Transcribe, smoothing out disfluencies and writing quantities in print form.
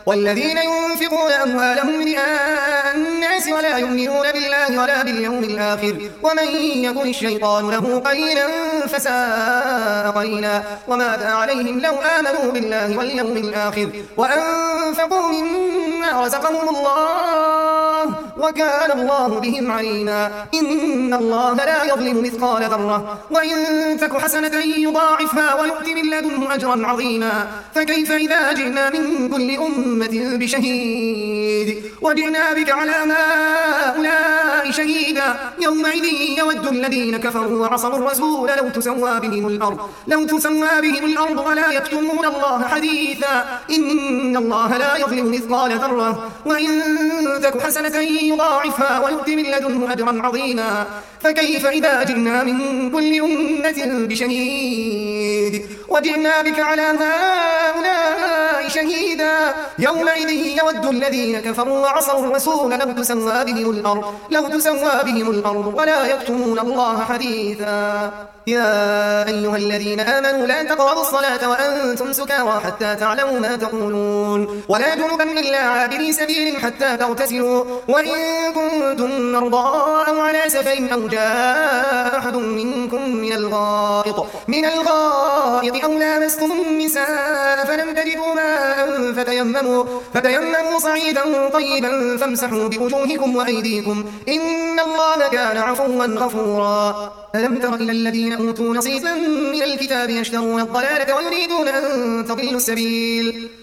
والذين ينفقون أموالهم رئاء الناس ولا يؤمنون بالله ولا باليوم الآخر ومن يكن الشيطان له قرينا فساء قرينا وماذا عليهم لو آمنوا بالله واليوم الآخر وأنفقوا مما رزقهم الله وكان الله بهم عليما إن الله لا يظلم مثقال ذرة وإن تك حسنة يضاعفها ويؤت من لدنه أجرا عظيما فكيف إذا جئنا من كل أمة بشهيد وجئنا بك على هؤلاء شهيدا يومئذ يود الذين كفروا وعصوا الرسول لو تسوى بهم الأرض ولا يكتمون الله حديثا إن الله لا يظلم مثقال ذرة وإن تك حسنة يضاعفها ويؤت من لدنه أجرا عظيما فكيف إذا جئنا من كل أمة بشهيد وجئنا بك على هؤلاء شهيدا يومئذ يود الذين كفروا وعصوا الرسول لو تسوى بهم الأرض ولا يكتمون الله حديثا يا أيها الذين آمنوا لا تقربوا الصلاة وأنتم سكارى حتى تعلموا ما تقولون ولا جنبا إلا عابري سبيل حتى تغتسلوا وإن كنتم مرضى أو على سفر أو جاء أحد منكم من الغائط أو لامستم النساء فلم تجدوا ماء فتيمموا صعيدا طيبا فامسحوا بوجوهكم وأيديكم إن الله كان عفوا غفورا ألم تر إلى الذين أوتوا نصيبا من الكتاب يشترون الضلالة ويريدون أن تضلوا السبيل